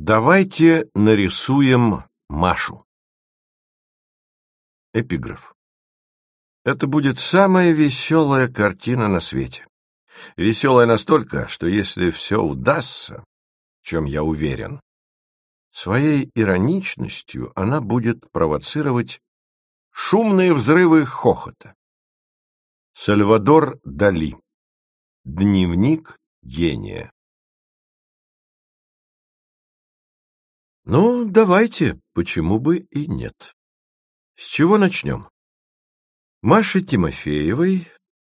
Давайте нарисуем Машу. Эпиграф. Это будет самая веселая картина на свете. Веселая настолько, что если все удастся, в чем я уверен, своей ироничностью она будет провоцировать шумные взрывы хохота. Сальвадор Дали. Дневник гения. Ну, давайте, почему бы и нет. С чего начнем? Маше Тимофеевой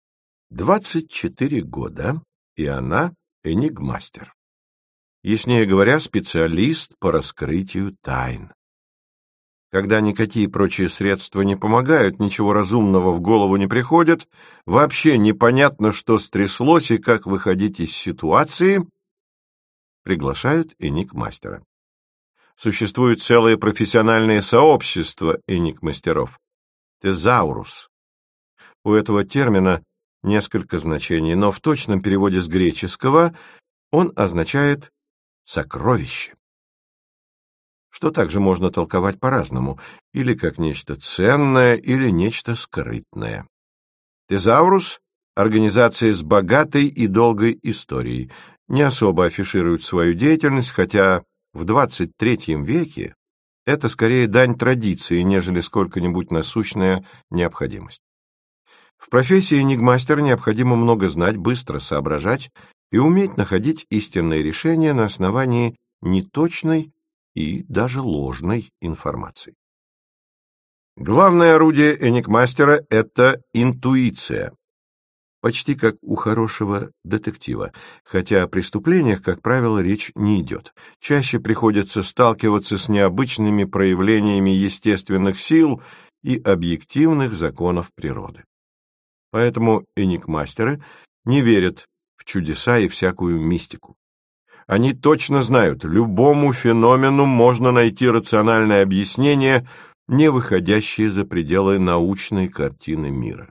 24 года, и она энигмастер. Яснее говоря, специалист по раскрытию тайн. Когда никакие прочие средства не помогают, ничего разумного в голову не приходит, вообще непонятно, что стряслось и как выходить из ситуации, приглашают энигмастера. Существует целое профессиональное сообщество энигмастеров – тезаурус. У этого термина несколько значений, но в точном переводе с греческого он означает «сокровище», что также можно толковать по-разному, или как нечто ценное, или нечто скрытное. Тезаурус – организация с богатой и долгой историей, не особо афиширует свою деятельность, хотя в 23 веке это скорее дань традиции, нежели сколько-нибудь насущная необходимость. В профессии энигмастера необходимо много знать, быстро соображать и уметь находить истинные решения на основании неточной и даже ложной информации. Главное орудие энигмастера – это интуиция, почти как у хорошего детектива, хотя о преступлениях, как правило, речь не идет. Чаще приходится сталкиваться с необычными проявлениями естественных сил и объективных законов природы. Поэтому энигмастеры не верят в чудеса и всякую мистику. Они точно знают, любому феномену можно найти рациональное объяснение, не выходящее за пределы научной картины мира.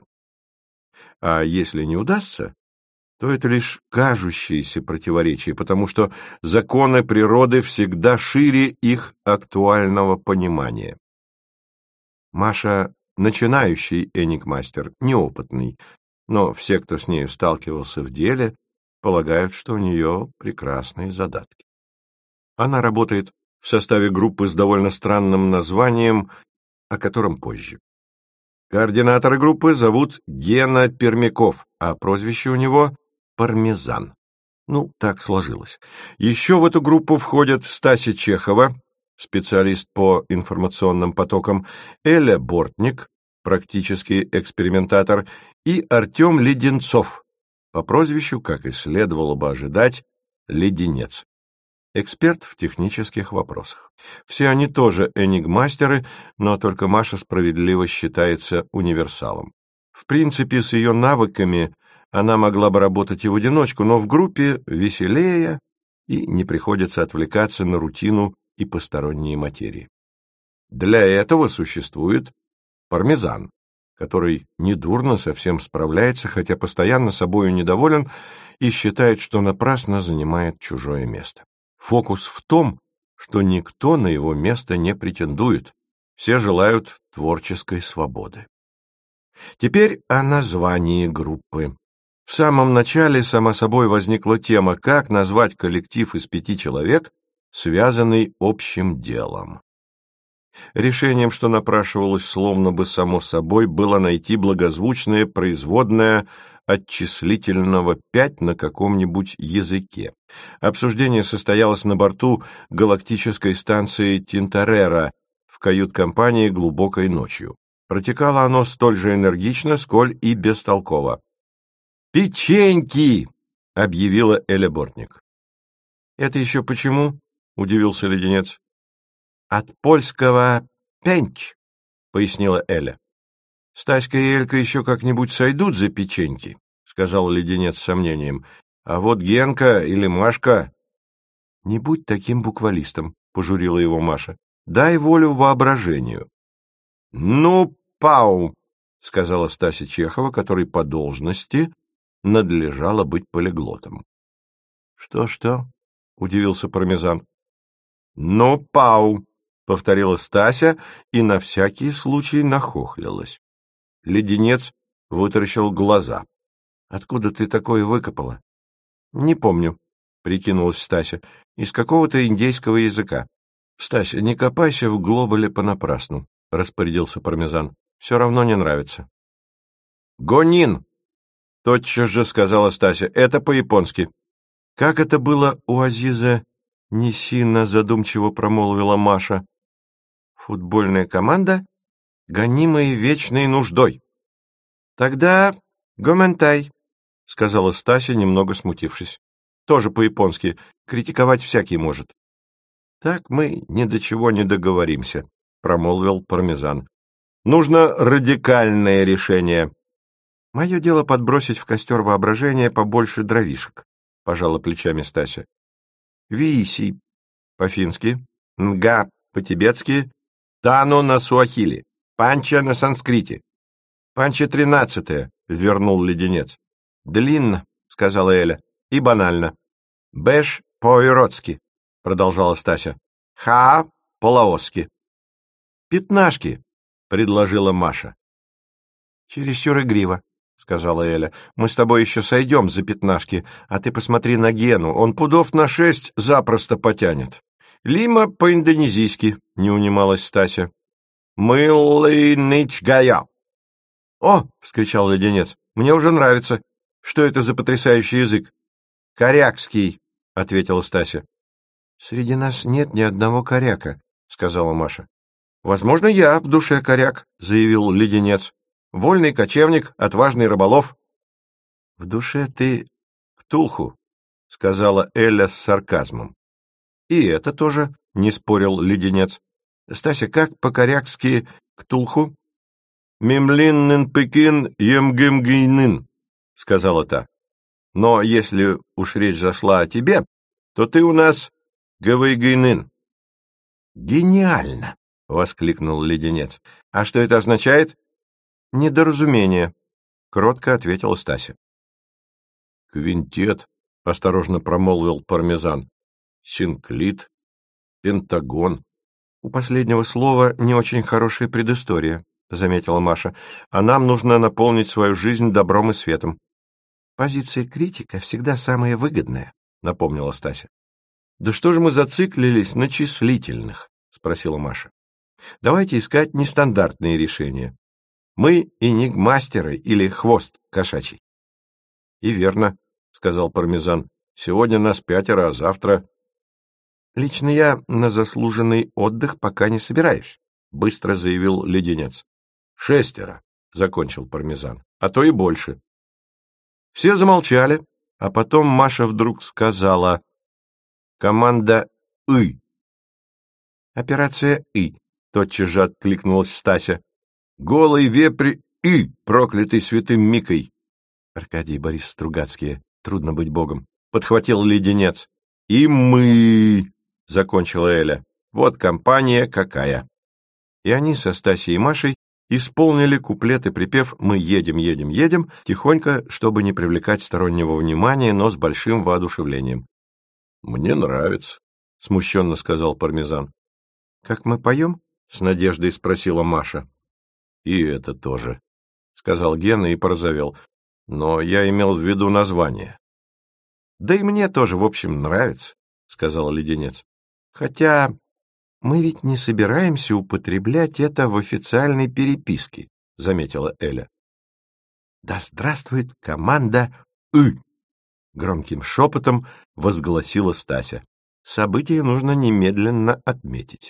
А если не удастся, то это лишь кажущиеся противоречия, потому что законы природы всегда шире их актуального понимания. Маша – начинающий энигмастер, неопытный, но все, кто с нею сталкивался в деле, полагают, что у нее прекрасные задатки. Она работает в составе группы с довольно странным названием, о котором позже. Координатора группы зовут Гена Пермяков, а прозвище у него – Пармезан. Ну, так сложилось. Еще в эту группу входят Стася Чехова, специалист по информационным потокам, Эля Бортник, практический экспериментатор, и Артем Леденцов, по прозвищу, как и следовало бы ожидать, Леденец. Эксперт в технических вопросах. Все они тоже энигмастеры, но только Маша справедливо считается универсалом. В принципе, с ее навыками она могла бы работать и в одиночку, но в группе веселее и не приходится отвлекаться на рутину и посторонние материи. Для этого существует Пармезан, который недурно совсем справляется, хотя постоянно собою недоволен и считает, что напрасно занимает чужое место. Фокус в том, что никто на его место не претендует, все желают творческой свободы. Теперь о названии группы. В самом начале, само собой, возникла тема, как назвать коллектив из 5 человек, связанный общим делом. Решением, что напрашивалось словно бы само собой, было найти благозвучное производное от числительного 5 на каком-нибудь языке. Обсуждение состоялось на борту галактической станции Тинторера в кают-компании глубокой ночью. Протекало оно столь же энергично, сколь и бестолково. «Печеньки!» — объявила Эля Бортник. «Это еще почему?» — удивился Леденец. «От польского «пенч», — пояснила Эля. «Стаська и Элька еще как-нибудь сойдут за печеньки», — сказал Леденец с сомнением. «А вот Генка или Машка...» «Не будь таким буквалистом», — пожурила его Маша. «Дай волю воображению». «Ну, пау», — сказала Стася Чехова, которой по должности надлежало быть полиглотом. «Что-что?» — удивился Пармезан. «Ну, пау!» — повторила Стася и на всякий случай нахохлилась. Леденец вытаращил глаза. «Откуда ты такое выкопала?» «Не помню», — прикинулась Стася, — «из какого-то индейского языка». «Стася, не копайся в глобале понапрасну», — распорядился Пармезан. «Все равно не нравится». «Гонин!» — тотчас же сказала Стася. «Это по-японски». «Как это было у Азиза Нисина?» — задумчиво промолвила Маша. «Футбольная команда, гонимые вечной нуждой». «Тогда Гоментай», — сказала Стася, немного смутившись. «Тоже по-японски. Критиковать всякий может». «Так мы ни до чего не договоримся», — промолвил Пармезан. «Нужно радикальное решение». «Мое дело подбросить в костер воображения побольше дровишек», — пожала плечами Стася. «Виси» по-фински, «нга» по-тибетски, «тано» на суахили, «панча» на санскрите. «Панча 13-е», — вернул Леденец. «Длинно», — сказала Эля, — «и банально». «Бэш по-иродски», — продолжала Стася. «Ха» по-лаосски. «Пятнашки», — предложила Маша. «Чересчур игриво», — сказала Эля. «Мы с тобой еще сойдем за пятнашки, а ты посмотри на Гену, он пудов на 6 запросто потянет». «Лима по-индонезийски», — не унималась Стася. «Мылынычгая». «О!» — вскричал Леденец. «Мне уже нравится. Что это за потрясающий язык?» «Корякский», — ответила Стася. «Среди нас нет ни одного коряка», — сказала Маша. «Возможно, я в душе коряк», — заявил Леденец. «Вольный кочевник, отважный рыболов». «В душе ты ктулху», — сказала Эля с сарказмом. «И это тоже», — не спорил Леденец. «Стася, как по-корякски ктулху?» «Мимлиннен пекин емгемгейнын», — сказала та. «Но если уж речь зашла о тебе, то ты у нас гавайгейнын». «Гениально!» — воскликнул Леденец. «А что это означает?» «Недоразумение», — кротко ответила Стася. «Квинтет», — осторожно промолвил Пармезан. «Синклит, пентагон». «У последнего слова не очень хорошая предыстория», — заметила Маша. «А нам нужно наполнить свою жизнь добром и светом». «Позиция критика всегда самая выгодная», — напомнила Стася. «Да что же мы зациклились на числительных?» — спросила Маша. «Давайте искать нестандартные решения. Мы энигмастеры или хвост кошачий». «И верно», — сказал Пармезан. «Сегодня нас 5, а завтра...» «Лично я на заслуженный отдых пока не собираюсь», — быстро заявил Леденец. 6, — закончил Пармезан, — а то и больше. Все замолчали, а потом Маша вдруг сказала: «Команда «И». «Операция «И», — тотчас же откликнулась Стася. «Голый вепрь «И», проклятый святым Микой». Аркадий и Борис Стругацкие, трудно быть богом, — подхватил Леденец. «И мы», — закончила Эля. «Вот компания какая». И они со Стасей и Машей исполнили куплет и припев «Мы едем, едем, едем», тихонько, чтобы не привлекать стороннего внимания, но с большим воодушевлением. «Мне нравится», — смущенно сказал Пармезан. «Как мы поем?» — с надеждой спросила Маша. «И это тоже», — сказал Гена и порозовел. «Но я имел в виду название». «Да и мне тоже, в общем, нравится», — сказал Леденец. «Хотя мы ведь не собираемся употреблять это в официальной переписке», — заметила Эля. «Да здравствует команда «И», — громким шепотом возгласила Стася. «Событие нужно немедленно отметить».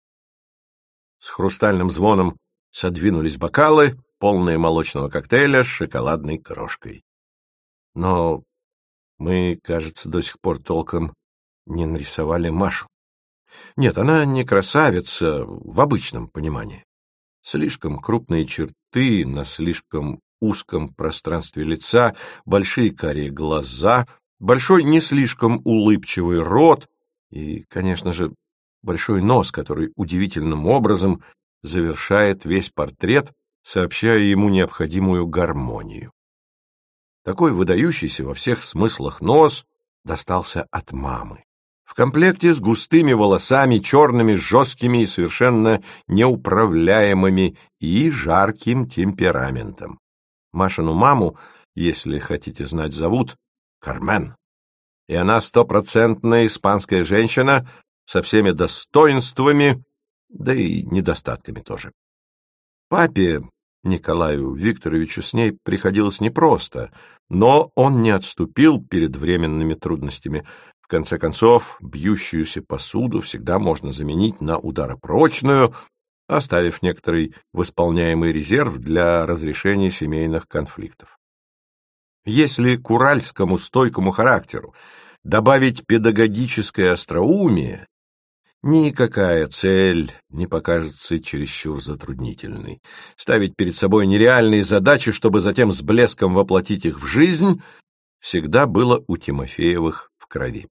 С хрустальным звоном содвинулись бокалы, полные молочного коктейля с шоколадной крошкой. Но мы, кажется, до сих пор толком не нарисовали Машу. Нет, она не красавица в обычном понимании. Слишком крупные черты на слишком узком пространстве лица, большие карие глаза, большой не слишком улыбчивый рот и, конечно же, большой нос, который удивительным образом завершает весь портрет, сообщая ему необходимую гармонию. Такой выдающийся во всех смыслах нос достался от мамы. В комплекте с густыми волосами, черными, жесткими и совершенно неуправляемыми, и жарким темпераментом. Машину маму, если хотите знать, зовут Кармен. И она стопроцентная испанская женщина со всеми достоинствами, да и недостатками тоже. Папе, Николаю Викторовичу, с ней приходилось непросто, но он не отступил перед временными трудностями. В конце концов, бьющуюся посуду всегда можно заменить на ударопрочную, оставив некоторый восполняемый резерв для разрешения семейных конфликтов. Если к уральскому стойкому характеру добавить педагогическое остроумие, никакая цель не покажется чересчур затруднительной. Ставить перед собой нереальные задачи, чтобы затем с блеском воплотить их в жизнь, всегда было у Тимофеевых в крови.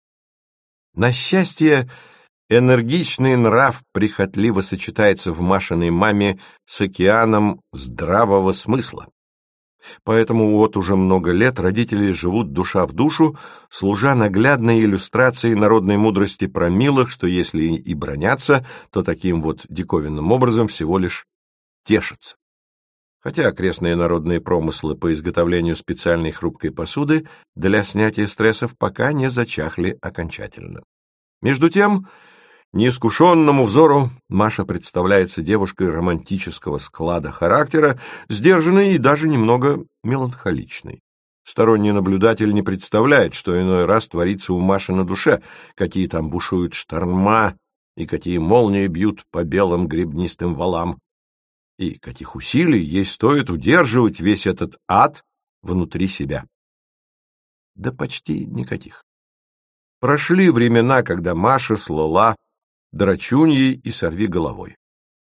На счастье, энергичный нрав прихотливо сочетается в Машиной маме с океаном здравого смысла. Поэтому вот уже много лет родители живут душа в душу, служа наглядной иллюстрацией народной мудрости про милых, что если и бранятся, то таким вот диковинным образом всего лишь тешатся. Хотя окрестные народные промыслы по изготовлению специальной хрупкой посуды для снятия стрессов пока не зачахли окончательно. Между тем, неискушенному взору Маша представляется девушкой романтического склада характера, сдержанной и даже немного меланхоличной. Сторонний наблюдатель не представляет, что иной раз творится у Маши на душе, какие там бушуют шторма и какие молнии бьют по белым гребнистым валам, и каких усилий ей стоит удерживать весь этот ад внутри себя. Да почти никаких. Прошли времена, когда Маша слыла драчуньей и сорвиголовой.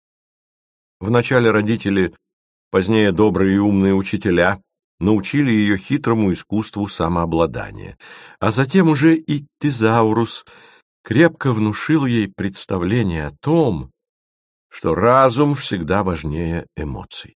Вначале родители, позднее добрые и умные учителя, научили ее хитрому искусству самообладания, а затем уже и тезаурус крепко внушил ей представление о том, что разум всегда важнее эмоций.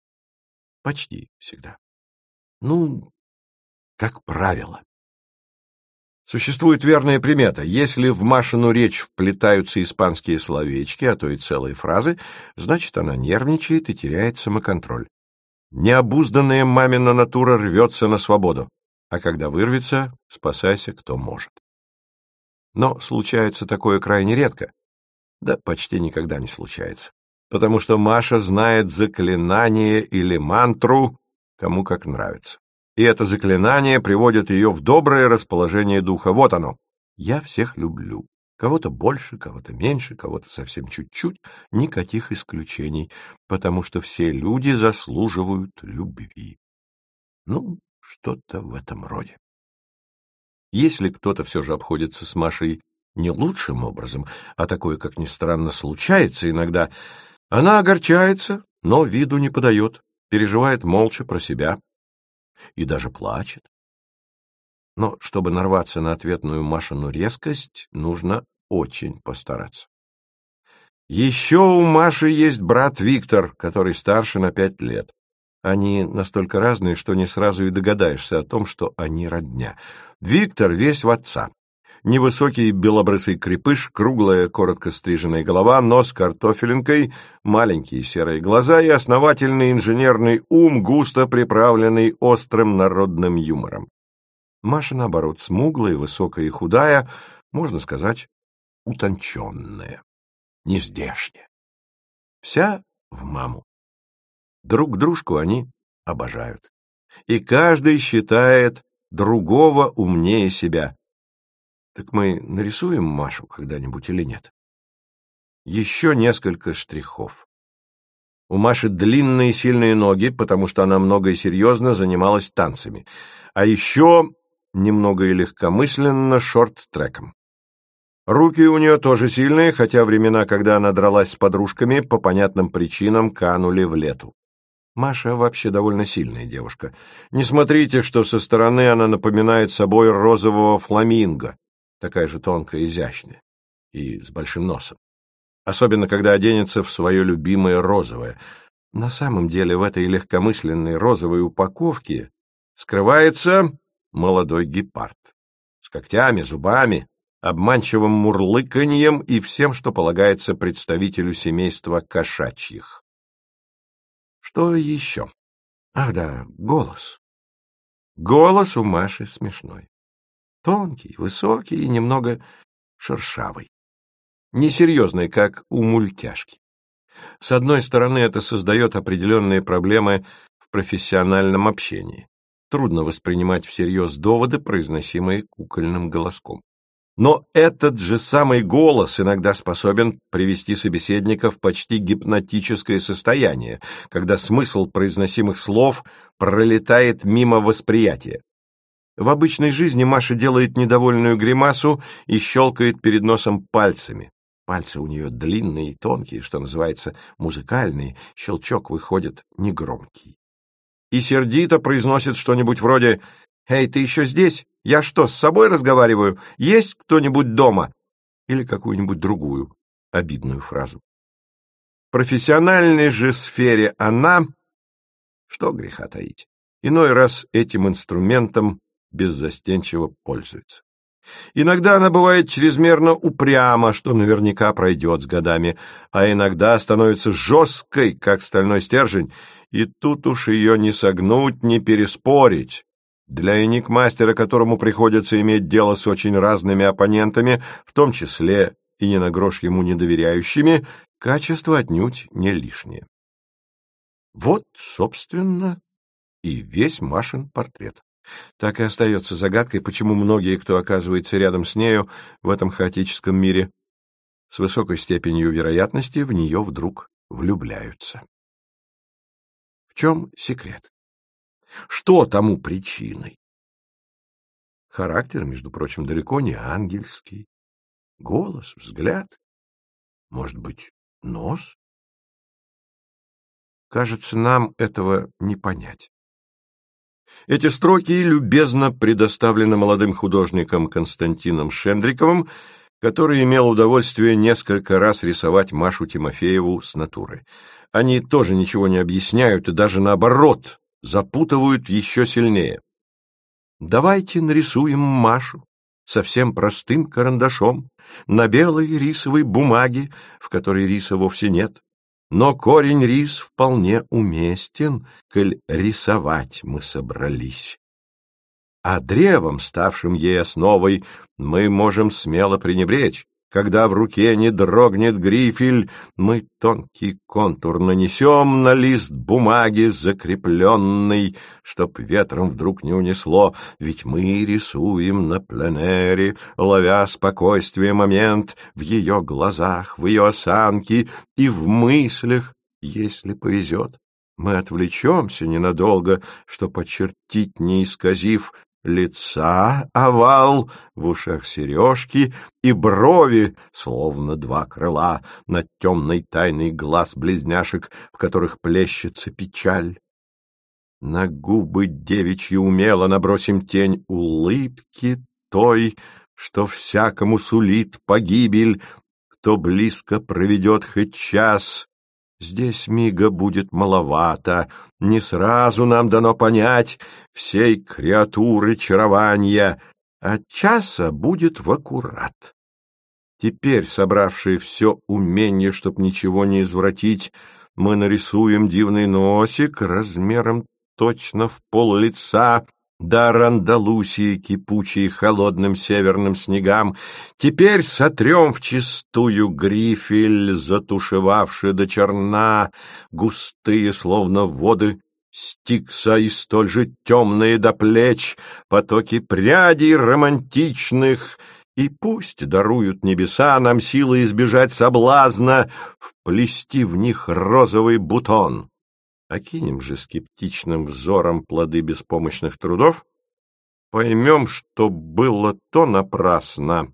Почти всегда. Ну, как правило. Существует верная примета. Если в Машину речь вплетаются испанские словечки, а то и целые фразы, значит, она нервничает и теряет самоконтроль. Необузданная мамина натура рвется на свободу, а когда вырвется, спасайся, кто может. Но случается такое крайне редко, да почти никогда не случается, потому что Маша знает заклинание или мантру, кому как нравится. И это заклинание приводит ее в доброе расположение духа. Вот оно. Я всех люблю. Кого-то больше, кого-то меньше, кого-то совсем чуть-чуть. Никаких исключений, потому что все люди заслуживают любви. Ну, что-то в этом роде. Если кто-то все же обходится с Машей не лучшим образом, а такое, как ни странно, случается иногда, она огорчается, но виду не подает, переживает молча про себя. И даже плачет. Но чтобы нарваться на ответную Машину резкость, нужно очень постараться. Еще у Маши есть брат Виктор, который старше на 5 лет. Они настолько разные, что не сразу и догадаешься о том, что они родня. Виктор весь в отца. Невысокий белобрысый крепыш, круглая, коротко стриженная голова, нос картофелинкой, маленькие серые глаза и основательный инженерный ум, густо приправленный острым народным юмором. Маша, наоборот, смуглая, высокая и худая, можно сказать, утонченная, нездешняя. Вся в маму. Друг дружку они обожают. И каждый считает другого умнее себя. Так мы нарисуем Машу когда-нибудь или нет? Еще несколько штрихов. У Маши длинные сильные ноги, потому что она много и серьезно занималась танцами. А еще немного и легкомысленно шорт-треком. Руки у нее тоже сильные, хотя времена, когда она дралась с подружками, по понятным причинам канули в лету. Маша вообще довольно сильная девушка. Не смотрите, что со стороны она напоминает собой розового фламинго. Такая же тонкая и изящная, и с большим носом. Особенно, когда оденется в свое любимое розовое. На самом деле в этой легкомысленной розовой упаковке скрывается молодой гепард. С когтями, зубами, обманчивым мурлыканьем и всем, что полагается представителю семейства кошачьих. Что еще? Ах да, голос. Голос у Маши смешной. Тонкий, высокий и немного шершавый. Несерьезный, как у мультяшки. С одной стороны, это создает определенные проблемы в профессиональном общении. Трудно воспринимать всерьез доводы, произносимые кукольным голоском. Но этот же самый голос иногда способен привести собеседника в почти гипнотическое состояние, когда смысл произносимых слов пролетает мимо восприятия. В обычной жизни Маша делает недовольную гримасу и щелкает перед носом пальцами. Пальцы у нее длинные и тонкие, что называется, музыкальные, щелчок выходит негромкий. И сердито произносит что-нибудь вроде «Эй, ты еще здесь? Я что, с собой разговариваю? Есть кто-нибудь дома?» Или какую-нибудь другую обидную фразу. В профессиональной же сфере она, что греха таить, иной раз этим инструментом беззастенчиво пользуется. Иногда она бывает чрезмерно упряма, что наверняка пройдет с годами, а иногда становится жесткой, как стальной стержень, и тут уж ее не согнуть, не переспорить. Для эникмастера, которому приходится иметь дело с очень разными оппонентами, в том числе и ни на грош ему не доверяющими, качество отнюдь не лишнее. Вот, собственно, и весь Машин портрет. Так и остается загадкой, почему многие, кто оказывается рядом с нею в этом хаотическом мире, с высокой степенью вероятности в нее вдруг влюбляются. В чем секрет? Что тому причиной? Характер, между прочим, далеко не ангельский. Голос, взгляд, может быть, нос? Кажется, нам этого не понять. Эти строки любезно предоставлены молодым художником Константином Шендриковым, который имел удовольствие несколько раз рисовать Машу Тимофееву с натуры. Они тоже ничего не объясняют и даже наоборот запутывают еще сильнее. Давайте нарисуем Машу совсем простым карандашом на белой рисовой бумаге, в которой риса вовсе нет. Но корень рис вполне уместен, коль рисовать мы собрались. А древом, ставшим ей основой, мы можем смело пренебречь. Когда в руке не дрогнет грифель, мы тонкий контур нанесем на лист бумаги закрепленный, чтоб ветром вдруг не унесло, ведь мы рисуем на пленэре, ловя спокойствие момент в ее глазах, в ее осанке и в мыслях, если повезет. Мы отвлечемся ненадолго, чтоб очертить, не исказив, лица овал, в ушах сережки и брови, словно два крыла, над темной тайной глаз близняшек, в которых плещется печаль. На губы девичьи умело набросим тень улыбки той, что всякому сулит погибель, кто близко проведет хоть час. Здесь мига будет маловато, не сразу нам дано понять всей креатуры чарования, а часа будет в аккурат. Теперь, собравшие все умение, чтоб ничего не извратить, мы нарисуем дивный носик размером точно в пол лица, дар Андалусии, кипучей холодным северным снегам. Теперь сотрем вчистую грифель, затушевавший до черна густые, словно воды Стикса, и столь же темные до плеч потоки прядей романтичных, и пусть даруют небеса нам силы избежать соблазна, вплести в них розовый бутон. Окинем же скептичным взором плоды беспомощных трудов, поймем, что было то напрасно.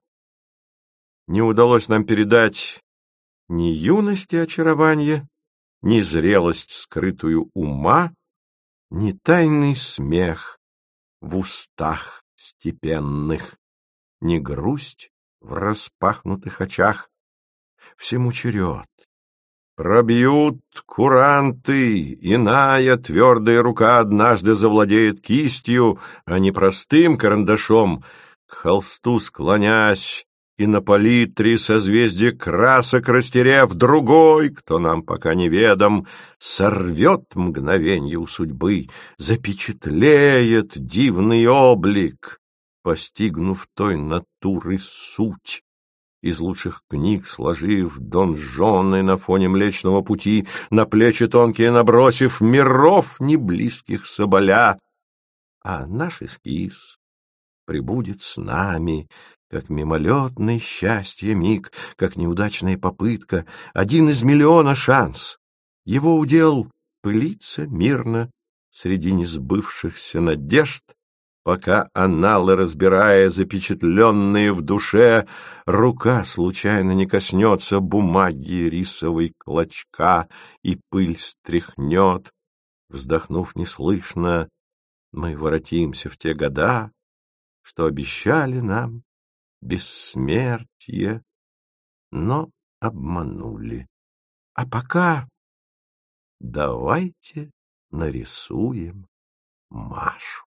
Не удалось нам передать ни юности очарования, ни зрелость скрытую ума, ни тайный смех в устах степенных, ни грусть в распахнутых очах. Всему черед. Пробьют куранты, иная твердая рука однажды завладеет кистью, а не простым карандашом, к холсту склонясь, и на палитре созвездия красок растеряв другой, кто нам пока неведом, сорвет мгновенье у судьбы, запечатлеет дивный облик, постигнув той натуры суть. Из лучших книг сложив донжоны на фоне Млечного Пути, на плечи тонкие набросив миров неблизких соболя, а наш эскиз прибудет с нами, как мимолетный счастье миг, как неудачная попытка, один из миллиона шанс. Его удел пылиться мирно среди несбывшихся надежд, пока анналы, разбирая запечатленные в душе, рука случайно не коснется бумаги рисовой клочка и пыль стряхнет. Вздохнув неслышно, мы воротимся в те года, что обещали нам бессмертие, но обманули. А пока давайте нарисуем Машу.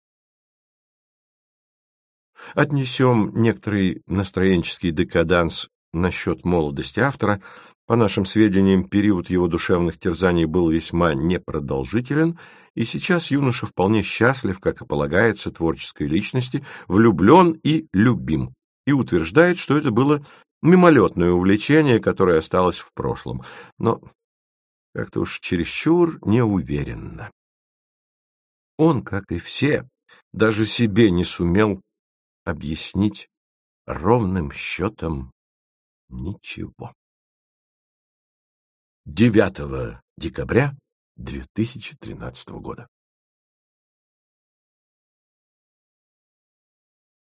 Отнесем некоторый настроенческий декаданс насчет молодости автора. По нашим сведениям, период его душевных терзаний был весьма непродолжителен, и сейчас юноша вполне счастлив, как и полагается творческой личности, влюблен и любим, и утверждает, что это было мимолетное увлечение, которое осталось в прошлом, но как-то уж чересчур неуверенно. Он, как и все, даже себе не сумел объяснить ровным счетом ничего. 9 декабря 2013 года.